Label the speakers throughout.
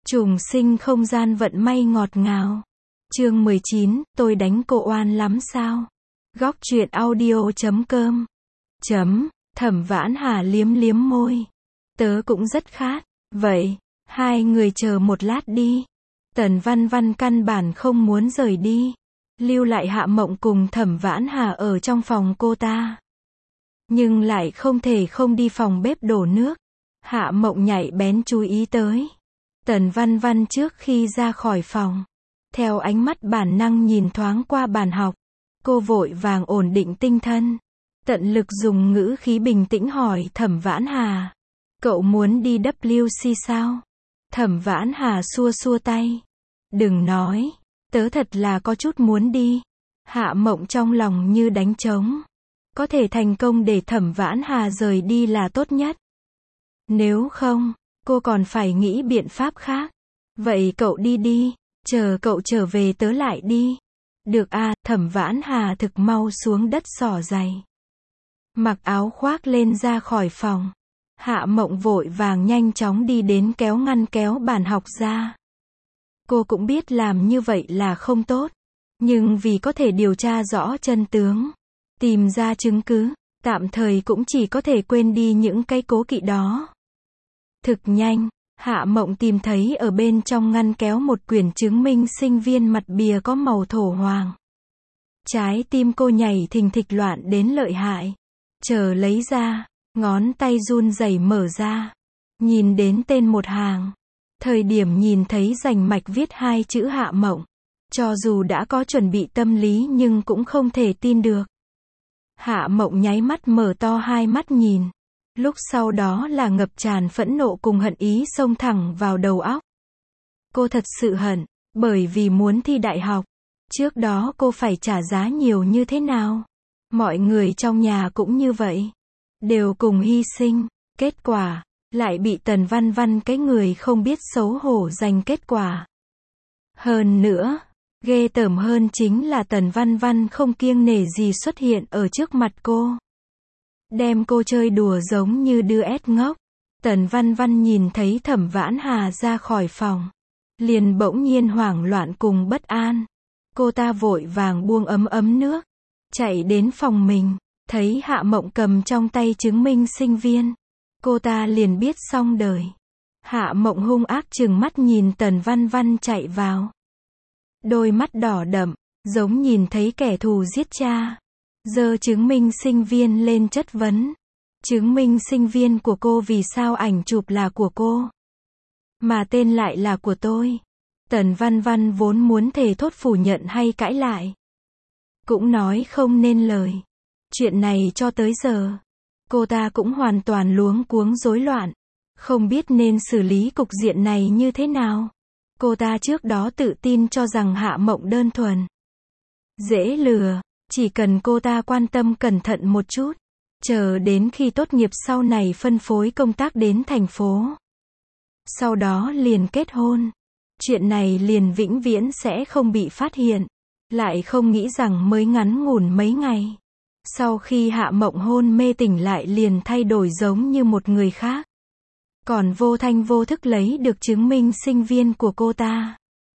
Speaker 1: Trùng sinh không gian vận may ngọt ngào. Chương 19, tôi đánh cô oan lắm sao? Góc truyện audio.com. Thẩm Vãn Hà liếm liếm môi. Tớ cũng rất khát. Vậy, hai người chờ một lát đi. Tần Văn Văn căn bản không muốn rời đi. Lưu lại Hạ Mộng cùng Thẩm Vãn Hà ở trong phòng cô ta. Nhưng lại không thể không đi phòng bếp đổ nước. Hạ Mộng nhạy bén chú ý tới. Tần Văn Văn trước khi ra khỏi phòng, theo ánh mắt bản năng nhìn thoáng qua bàn học, cô vội vàng ổn định tinh thần, tận lực dùng ngữ khí bình tĩnh hỏi Thẩm Vãn Hà. Cậu muốn đi WC sao? Thẩm Vãn Hà xua xua tay. Đừng nói, tớ thật là có chút muốn đi. Hạ Mộng trong lòng như đánh trống. Có thể thành công để Thẩm Vãn Hà rời đi là tốt nhất. Nếu không, cô còn phải nghĩ biện pháp khác. Vậy cậu đi đi, chờ cậu trở về tớ lại đi. Được à, Thẩm Vãn Hà thực mau xuống đất xỏ giày. Mặc áo khoác lên ra khỏi phòng. Hạ Mộng vội vàng nhanh chóng đi đến kéo bàn học ra. Cô cũng biết làm như vậy là không tốt. Nhưng vì có thể điều tra rõ chân tướng, tìm ra chứng cứ, tạm thời cũng chỉ có thể quên đi những cái cố kỵ đó. Thực nhanh, Hạ Mộng tìm thấy ở bên trong ngăn kéo một quyển chứng minh sinh viên mặt bìa có màu thổ hoàng. Trái tim cô nhảy thình thịch loạn đến lợi hại. Chờ lấy ra, ngón tay run rẩy mở ra. Nhìn đến tên một hàng. Thời điểm nhìn thấy rành mạch viết hai chữ Hạ Mộng. Cho dù đã có chuẩn bị tâm lý nhưng cũng không thể tin được. Hạ Mộng nháy mắt mở to hai mắt nhìn. Lúc sau đó là ngập tràn phẫn nộ cùng hận ý xông thẳng vào đầu óc. Cô thật sự hận, bởi vì muốn thi đại học. Trước đó cô phải trả giá nhiều như thế nào? Mọi người trong nhà cũng như vậy. Đều cùng hy sinh. Kết quả, lại bị Tần Văn Văn cái người không biết xấu hổ giành kết quả. Hơn nữa, ghê tởm hơn chính là Tần Văn Văn không kiêng nể gì xuất hiện ở trước mặt cô. Đem cô chơi đùa giống như đứa ét ngốc. Tần Văn Văn nhìn thấy Thẩm Vãn Hà ra khỏi phòng. Liền bỗng nhiên hoảng loạn cùng bất an. Cô ta vội vàng buông ấm nước. Chạy đến phòng mình. Thấy Hạ Mộng cầm trong tay chứng minh sinh viên. Cô ta liền biết xong đời. Hạ Mộng hung ác trừng mắt nhìn Tần Văn Văn chạy vào. Đôi mắt đỏ đậm, giống nhìn thấy kẻ thù giết cha. Giơ chứng minh sinh viên lên chất vấn. Chứng minh sinh viên của cô vì sao ảnh chụp là của cô, mà tên lại là của tôi? Tần Văn Văn vốn muốn thề thốt phủ nhận hay cãi lại. Cũng nói không nên lời. Chuyện này cho tới giờ, cô ta cũng hoàn toàn luống cuống rối loạn. Không biết nên xử lý cục diện này như thế nào. Cô ta trước đó tự tin cho rằng Hạ Mộng đơn thuần, dễ lừa. Chỉ cần cô ta quan tâm cẩn thận một chút, chờ đến khi tốt nghiệp sau này phân phối công tác đến thành phố. Sau đó liền kết hôn. Chuyện này liền vĩnh viễn sẽ không bị phát hiện. Lại không nghĩ rằng mới ngắn ngủn mấy ngày. Sau khi Hạ Mộng hôn mê tỉnh lại liền thay đổi giống như một người khác. Còn vô thanh vô thức lấy được chứng minh sinh viên của cô ta.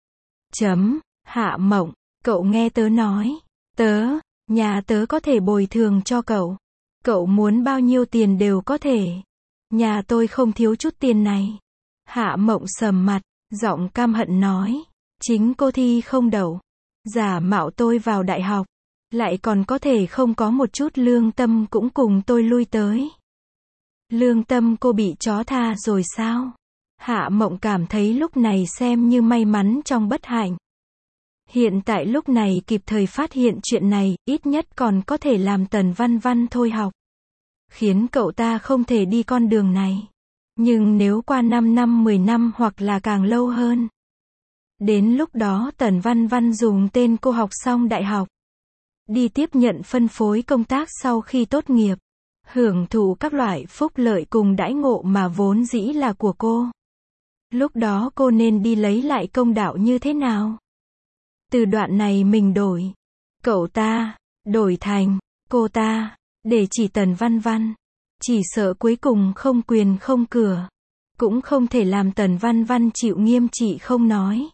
Speaker 1: Hạ Mộng, cậu nghe tớ nói. Nhà tớ có thể bồi thường cho cậu. Cậu muốn bao nhiêu tiền đều có thể. Nhà tôi không thiếu chút tiền này. Hạ Mộng sầm mặt, giọng căm hận nói. Chính cô thi không đậu. Giả mạo tôi vào đại học. Lại còn có thể không có một chút lương tâm cũng cùng tôi lui tới. Lương tâm cô bị chó tha rồi sao? Hạ Mộng cảm thấy lúc này xem như may mắn trong bất hạnh. Hiện tại lúc này kịp thời phát hiện chuyện này, ít nhất còn có thể làm Tần Văn Văn thôi học. Khiến cậu ta không thể đi con đường này. Nhưng nếu qua 5 năm 10 năm hoặc là càng lâu hơn. Đến lúc đó Tần Văn Văn dùng tên cô học xong đại học. Đi tiếp nhận phân phối công tác sau khi tốt nghiệp. Hưởng thụ các loại phúc lợi cùng đãi ngộ mà vốn dĩ là của cô. Lúc đó cô nên đi lấy lại công đạo như thế nào? Từ đoạn này mình đổi. Cậu ta, đổi thành, cô ta, để chỉ Tần Văn Văn. Chỉ sợ cuối cùng không quyền không cửa. cũng không thể làm Tần Văn Văn chịu nghiêm trị không nói.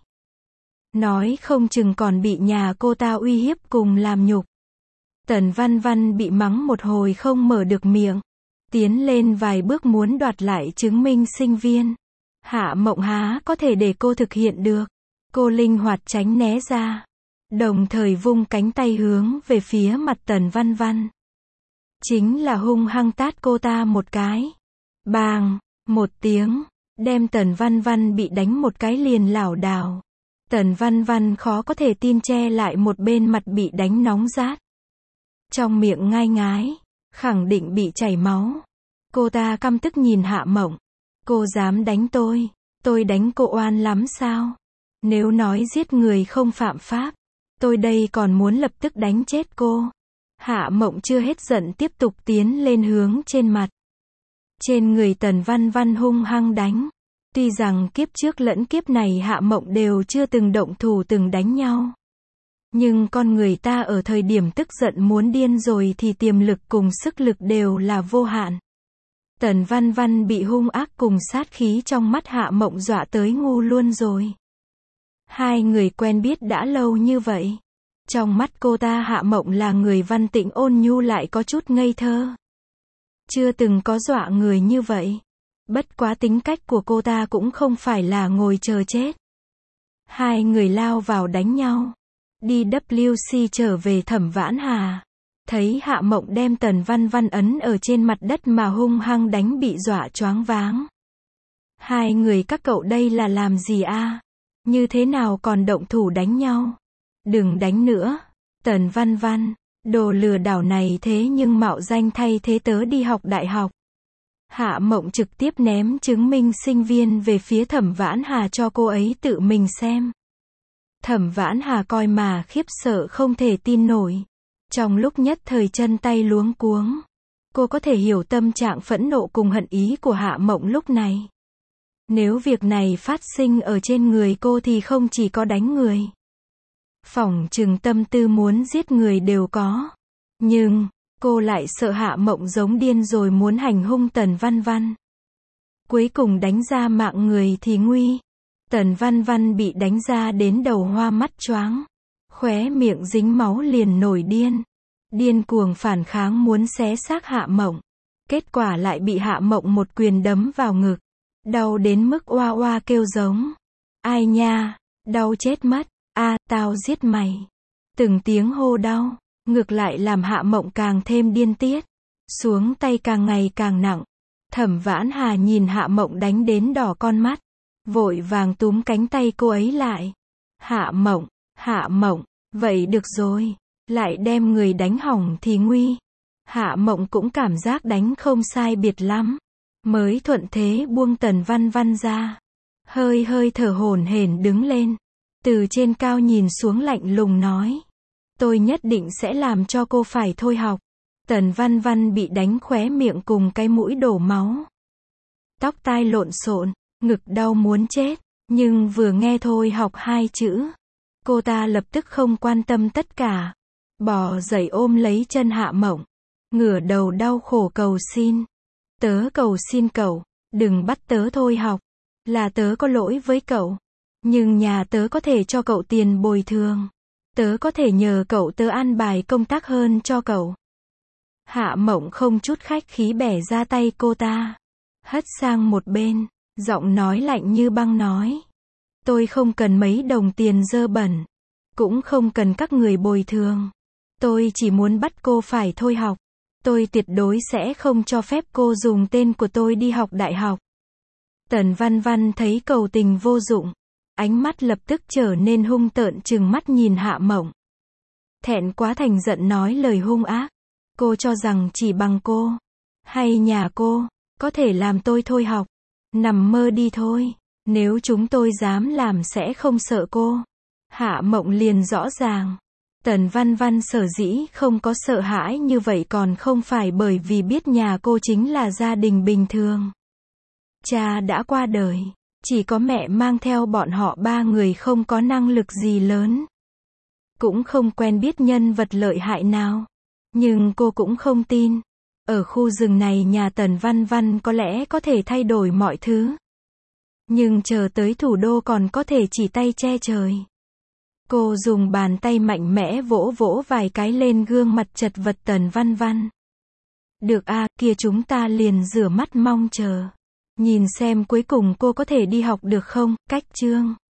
Speaker 1: Nói không chừng còn bị nhà cô ta uy hiếp cùng làm nhục. Tần Văn Văn bị mắng một hồi không mở được miệng. Tiến lên vài bước muốn đoạt lại chứng minh sinh viên. Hạ Mộng há có thể để cô thực hiện được. Cô linh hoạt tránh né ra. Đồng thời vung cánh tay hướng về phía mặt Tần Văn Văn. Chính là hung hăng tát cô ta một cái. Bàng, một tiếng, đem Tần Văn Văn bị đánh một cái liền lảo đảo. Tần Văn Văn khó có thể tin che lại một bên mặt bị đánh nóng rát. Trong miệng ngai ngái, khẳng định bị chảy máu. Cô ta căm tức nhìn Hạ Mộng. Cô dám đánh tôi đánh cô oan lắm sao? Nếu nói giết người không phạm pháp, tôi đây còn muốn lập tức đánh chết cô. Hạ Mộng chưa hết giận tiếp tục tiến lên hướng trên mặt. Trên người Tần Văn Văn hung hăng đánh. Tuy rằng kiếp trước lẫn kiếp này Hạ Mộng đều chưa từng động thủ từng đánh nhau. Nhưng con người ta ở thời điểm tức giận muốn điên rồi thì tiềm lực cùng sức lực đều là vô hạn. Tần Văn Văn bị hung ác cùng sát khí trong mắt Hạ Mộng dọa tới ngu luôn rồi. Hai người quen biết đã lâu như vậy. Trong mắt cô ta Hạ Mộng là người văn tĩnh ôn nhu lại có chút ngây thơ. Chưa từng có dọa người như vậy. Bất quá tính cách của cô ta cũng không phải là ngồi chờ chết. Hai người lao vào đánh nhau. Đi WC trở về Thẩm Vãn Hà. Thấy Hạ Mộng đem Tần Văn Văn ấn ở trên mặt đất mà hung hăng đánh bị dọa choáng váng. Hai người các cậu đây là làm gì a? Như thế nào còn động thủ đánh nhau? Đừng đánh nữa. Tần Văn Văn, đồ lừa đảo này thế nhưng mạo danh thay thế tớ đi học đại học. Hạ Mộng trực tiếp ném chứng minh sinh viên về phía Thẩm Vãn Hà cho cô ấy tự mình xem. Thẩm Vãn Hà coi mà khiếp sợ không thể tin nổi. Trong lúc nhất thời chân tay luống cuống. Cô có thể hiểu tâm trạng phẫn nộ cùng hận ý của Hạ Mộng lúc này. Nếu việc này phát sinh ở trên người cô thì không chỉ có đánh người. Phỏng chừng tâm tư muốn giết người đều có. Nhưng, cô lại sợ Hạ Mộng giống điên rồi muốn hành hung Tần Văn Văn. Cuối cùng đánh ra mạng người thì nguy. Tần Văn Văn bị đánh ra đến đầu hoa mắt choáng. Khóe miệng dính máu liền nổi điên. Điên cuồng phản kháng muốn xé xác Hạ Mộng. Kết quả lại bị Hạ Mộng một quyền đấm vào ngực. Đau đến mức oa oa kêu giống. Ai nha, đau chết mất. A, tao giết mày. Từng tiếng hô đau, ngược lại làm Hạ Mộng càng thêm điên tiết. Xuống tay càng ngày càng nặng. Thẩm Vãn Hà nhìn Hạ Mộng đánh đến đỏ con mắt. Vội vàng túm cánh tay cô ấy lại. Hạ Mộng, vậy được rồi. Lại đem người đánh hỏng thì nguy. Hạ Mộng cũng cảm giác đánh không sai biệt lắm. Mới thuận thế buông Tần Văn Văn ra. Hơi hơi thở hổn hển đứng lên. Từ trên cao nhìn xuống lạnh lùng nói. Tôi nhất định sẽ làm cho cô phải thôi học. Tần Văn Văn bị đánh khóe miệng cùng cái mũi đổ máu. Tóc tai lộn xộn, ngực đau muốn chết. Nhưng vừa nghe thôi học hai chữ. Cô ta lập tức không quan tâm tất cả. Bò dậy ôm lấy chân Hạ Mộng. Ngửa đầu đau khổ cầu xin. Tớ cầu xin cậu, đừng bắt tớ thôi học. Là tớ có lỗi với cậu. Nhưng nhà tớ có thể cho cậu tiền bồi thường. Tớ có thể nhờ cậu tớ an bài công tác hơn cho cậu. Hạ Mộng không chút khách khí bẻ ra tay cô ta. Hất sang một bên, giọng nói lạnh như băng nói. Tôi không cần mấy đồng tiền dơ bẩn. Cũng không cần các người bồi thường. Tôi chỉ muốn bắt cô phải thôi học. Tôi tuyệt đối sẽ không cho phép cô dùng tên của tôi đi học đại học. Tần Văn Văn thấy cầu tình vô dụng. Ánh mắt lập tức trở nên hung tợn trừng mắt nhìn Hạ Mộng. Thẹn quá thành giận nói lời hung ác. Cô cho rằng chỉ bằng cô, hay nhà cô, có thể làm tôi thôi học. Nằm mơ đi thôi. Nếu chúng tôi dám làm sẽ không sợ cô. Hạ Mộng liền rõ ràng. Tần Văn Văn sở dĩ không có sợ hãi như vậy còn không phải bởi vì biết nhà cô chính là gia đình bình thường. Cha đã qua đời. Chỉ có mẹ mang theo bọn họ ba người không có năng lực gì lớn. Cũng không quen biết nhân vật lợi hại nào. Nhưng cô cũng không tin. Ở khu rừng này nhà Tần Văn Văn có lẽ có thể thay đổi mọi thứ. Nhưng chờ tới thủ đô còn có thể chỉ tay che trời. Cô dùng bàn tay mạnh mẽ vỗ vỗ vài cái lên gương mặt chật vật Tần Văn Văn. Được a, kia chúng ta liền rửa mắt mong chờ. Nhìn xem cuối cùng cô có thể đi học được không, cách chương.